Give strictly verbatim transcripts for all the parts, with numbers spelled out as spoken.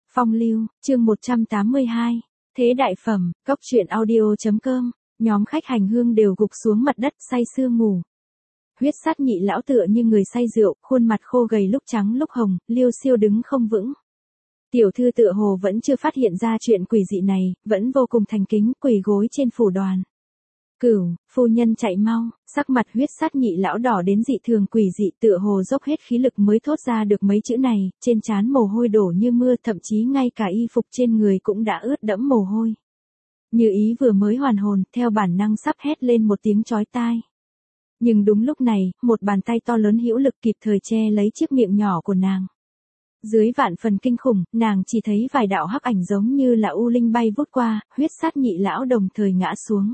Phong lưu, chương một trăm tám mươi hai. Thế đại phẩm, cốc truyện audio.com, nhóm khách hành hương đều gục xuống mặt đất say sưa ngủ. Huyết sát nhị lão tựa như người say rượu, khuôn mặt khô gầy lúc trắng lúc hồng, liêu xiêu đứng không vững. Tiểu thư tựa hồ vẫn chưa phát hiện ra chuyện quỷ dị này, vẫn vô cùng thành kính, quỳ gối trên phủ đoàn. Cửu, phu nhân chạy mau, sắc mặt huyết sát nhị lão đỏ đến dị thường quỷ dị, tựa hồ dốc hết khí lực mới thốt ra được mấy chữ này, trên trán mồ hôi đổ như mưa, thậm chí ngay cả y phục trên người cũng đã ướt đẫm mồ hôi. Như ý vừa mới hoàn hồn, theo bản năng sắp hét lên một tiếng chói tai. Nhưng đúng lúc này, một bàn tay to lớn hữu lực kịp thời che lấy chiếc miệng nhỏ của nàng. Dưới vạn phần kinh khủng, nàng chỉ thấy vài đạo hắc ảnh giống như là u linh bay vút qua, huyết sát nhị lão đồng thời ngã xuống.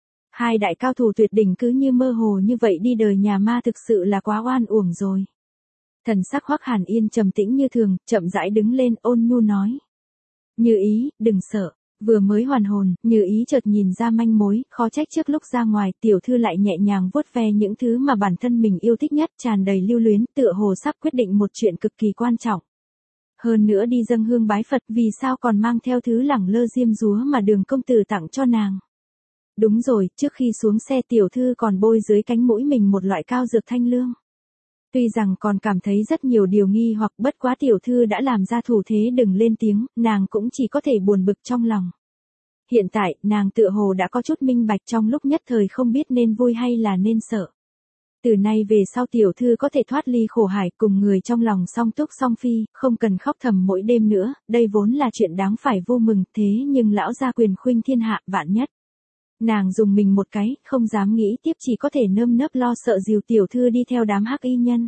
Hai đại cao thủ tuyệt đỉnh cứ như mơ hồ như vậy đi đời nhà ma, thực sự là quá oan uổng rồi. Thần sắc Hoắc Hàn Yên trầm tĩnh như thường, chậm rãi đứng lên, ôn nhu nói: Như ý, đừng sợ. Vừa mới hoàn hồn, Như ý chợt nhìn ra manh mối, khó trách trước lúc ra ngoài, tiểu thư lại nhẹ nhàng vuốt ve những thứ mà bản thân mình yêu thích nhất, tràn đầy lưu luyến, tựa hồ sắp quyết định một chuyện cực kỳ quan trọng. Hơn nữa đi dâng hương bái Phật, vì sao còn mang theo thứ lẳng lơ diêm dúa mà Đường công tử tặng cho nàng. Đúng rồi, trước khi xuống xe tiểu thư còn bôi dưới cánh mũi mình một loại cao dược thanh lương. Tuy rằng còn cảm thấy rất nhiều điều nghi hoặc, bất quá tiểu thư đã làm ra thủ thế đừng lên tiếng, nàng cũng chỉ có thể buồn bực trong lòng. Hiện tại, nàng tựa hồ đã có chút minh bạch, trong lúc nhất thời không biết nên vui hay là nên sợ. Từ nay về sau tiểu thư có thể thoát ly khổ hải, cùng người trong lòng song túc song phi, không cần khóc thầm mỗi đêm nữa, đây vốn là chuyện đáng phải vui mừng, thế nhưng lão gia quyền khuynh thiên hạ, vạn nhất. Nàng dùng mình một cái, không dám nghĩ tiếp, chỉ có thể nơm nớp lo sợ dìu tiểu thư đi theo đám hắc y nhân.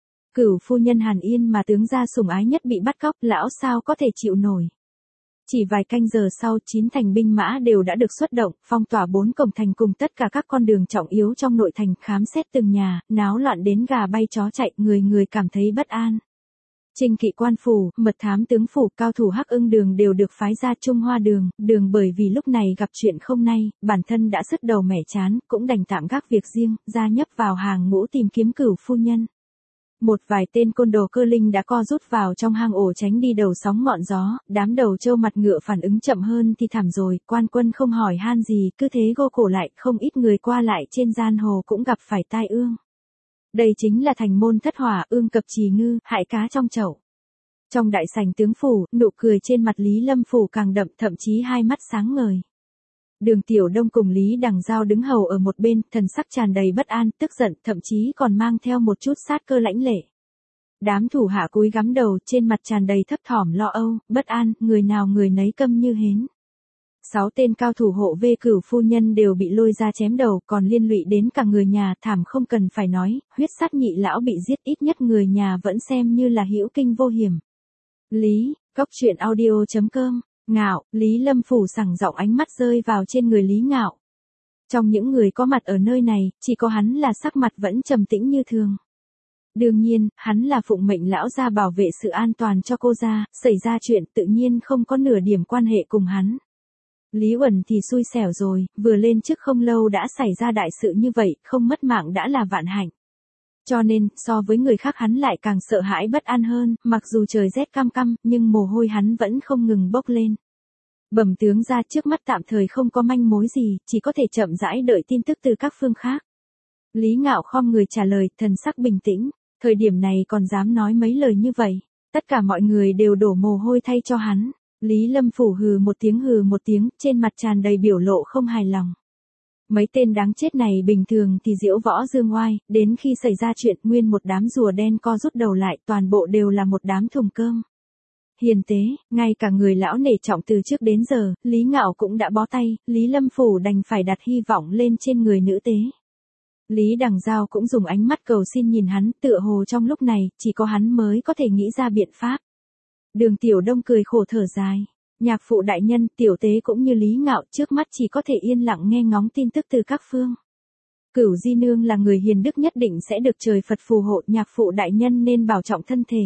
Cửu phu nhân Hàn Yên mà tướng gia sủng ái nhất bị bắt cóc, lão sao có thể chịu nổi. Chỉ vài canh giờ sau, chín thành binh mã đều đã được xuất động, phong tỏa bốn cổng thành cùng tất cả các con đường trọng yếu trong nội thành, khám xét từng nhà, náo loạn đến gà bay chó chạy, người người cảm thấy bất an. Trinh kỵ quan phủ, mật thám tướng phủ, cao thủ hắc ưng đường đều được phái ra Trung Hoa đường, đường bởi vì lúc này gặp chuyện không nay, bản thân đã sứt đầu mẻ chán, cũng đành tạm gác việc riêng, gia nhập vào hàng ngũ tìm kiếm cửu phu nhân. Một vài tên côn đồ cơ linh đã co rút vào trong hang ổ tránh đi đầu sóng ngọn gió, đám đầu trâu mặt ngựa phản ứng chậm hơn thì thảm rồi, quan quân không hỏi han gì, cứ thế gô cổ lại, không ít người qua lại trên giang hồ cũng gặp phải tai ương. Đây chính là thành môn thất hỏa, ương cập trì ngư, hại cá trong chậu. Trong đại sảnh tướng phủ, nụ cười trên mặt Lý Lâm Phủ càng đậm, thậm chí hai mắt sáng ngời. Đường Tiểu Đông cùng Lý Đằng Giao đứng hầu ở một bên, thần sắc tràn đầy bất an, tức giận, thậm chí còn mang theo một chút sát cơ lãnh lệ. Đám thủ hạ cúi gắm đầu, trên mặt tràn đầy thấp thỏm lo âu, bất an, người nào người nấy câm như hến. Sáu tên cao thủ hộ vệ cửu phu nhân đều bị lôi ra chém đầu, còn liên lụy đến cả người nhà, thảm không cần phải nói, huyết sát nhị lão bị giết, ít nhất người nhà vẫn xem như là hữu kinh vô hiểm. Lý, cốc truyện audio.com, Ngạo, Lý Lâm Phủ sẳng giọng, ánh mắt rơi vào trên người Lý Ngạo. Trong những người có mặt ở nơi này, chỉ có hắn là sắc mặt vẫn trầm tĩnh như thường. Đương nhiên, hắn là phụng mệnh lão gia bảo vệ sự an toàn cho cô gia, xảy ra chuyện tự nhiên không có nửa điểm quan hệ cùng hắn. Lý Uẩn thì xui xẻo rồi, vừa lên chức không lâu đã xảy ra đại sự như vậy, không mất mạng đã là vạn hạnh. Cho nên, so với người khác hắn lại càng sợ hãi bất an hơn, mặc dù trời rét căm căm, nhưng mồ hôi hắn vẫn không ngừng bốc lên. Bẩm tướng ra, trước mắt tạm thời không có manh mối gì, chỉ có thể chậm rãi đợi tin tức từ các phương khác. Lý Ngạo khom người trả lời, thần sắc bình tĩnh, thời điểm này còn dám nói mấy lời như vậy. Tất cả mọi người đều đổ mồ hôi thay cho hắn. Lý Lâm Phủ hừ một tiếng hừ một tiếng, trên mặt tràn đầy biểu lộ không hài lòng. Mấy tên đáng chết này bình thường thì diễu võ dương oai, đến khi xảy ra chuyện nguyên một đám rùa đen co rút đầu lại, toàn bộ đều là một đám thùng cơm. Hiền tế, ngay cả người lão nể trọng từ trước đến giờ, Lý Ngạo cũng đã bó tay, Lý Lâm Phủ đành phải đặt hy vọng lên trên người nữ tế. Lý Đằng Giao cũng dùng ánh mắt cầu xin nhìn hắn, tựa hồ trong lúc này, chỉ có hắn mới có thể nghĩ ra biện pháp. Đường Tiểu Đông cười khổ thở dài. Nhạc phụ đại nhân, tiểu tế cũng như Lý Ngạo, trước mắt chỉ có thể yên lặng nghe ngóng tin tức từ các phương. Cửu Di Nương là người hiền đức, nhất định sẽ được trời Phật phù hộ, nhạc phụ đại nhân nên bảo trọng thân thể.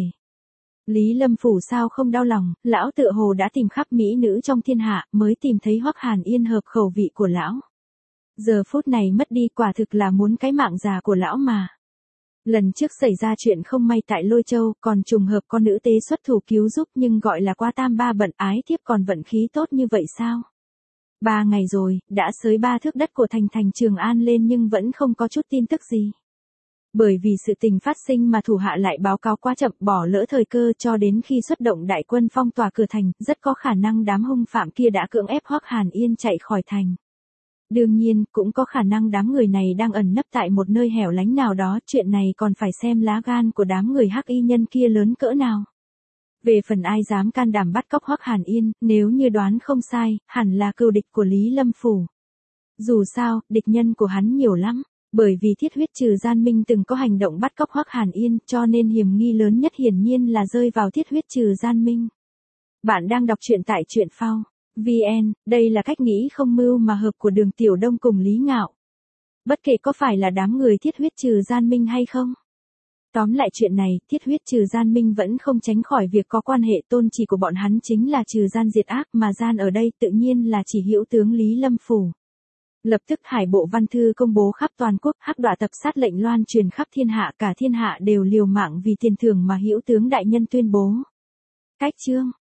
Lý Lâm Phủ sao không đau lòng, lão tựa hồ đã tìm khắp mỹ nữ trong thiên hạ, mới tìm thấy Hoắc Hàn Yên hợp khẩu vị của lão. Giờ phút này mất đi, quả thực là muốn cái mạng già của lão mà. Lần trước xảy ra chuyện không may tại Lôi Châu, còn trùng hợp con nữ tế xuất thủ cứu giúp nhưng gọi là qua tam ba bận ái thiếp còn vận khí tốt như vậy sao? Ba ngày rồi, đã xới ba thước đất của thành thành Trường An lên nhưng vẫn không có chút tin tức gì. Bởi vì sự tình phát sinh mà thủ hạ lại báo cáo quá chậm, bỏ lỡ thời cơ, cho đến khi xuất động đại quân phong tỏa cửa thành, rất có khả năng đám hung phạm kia đã cưỡng ép Hoắc Hàn Yên chạy khỏi thành. Đương nhiên, cũng có khả năng đám người này đang ẩn nấp tại một nơi hẻo lánh nào đó, chuyện này còn phải xem lá gan của đám người Hắc Y nhân kia lớn cỡ nào. Về phần ai dám can đảm bắt cóc Hoắc Hàn Yên, nếu như đoán không sai, hẳn là cừu địch của Lý Lâm Phủ. Dù sao, địch nhân của hắn nhiều lắm, bởi vì Thiết Huyết Trừ Gian Minh từng có hành động bắt cóc Hoắc Hàn Yên, cho nên hiểm nghi lớn nhất hiển nhiên là rơi vào Thiết Huyết Trừ Gian Minh. Bạn đang đọc truyện tại truyện phao vê en, đây là cách nghĩ không mưu mà hợp của Đường Tiểu Đông cùng Lý Ngạo. Bất kể có phải là đám người Thiết Huyết Trừ Gian Minh hay không. Tóm lại chuyện này, Thiết Huyết Trừ Gian Minh vẫn không tránh khỏi việc có quan hệ, tôn chỉ của bọn hắn chính là trừ gian diệt ác, mà gian ở đây tự nhiên là chỉ hữu tướng Lý Lâm Phủ. Lập tức Hải Bộ Văn Thư công bố khắp toàn quốc, hắc đọa tập sát lệnh loan truyền khắp thiên hạ, cả thiên hạ đều liều mạng vì tiền thưởng mà hữu tướng đại nhân tuyên bố. Cách chương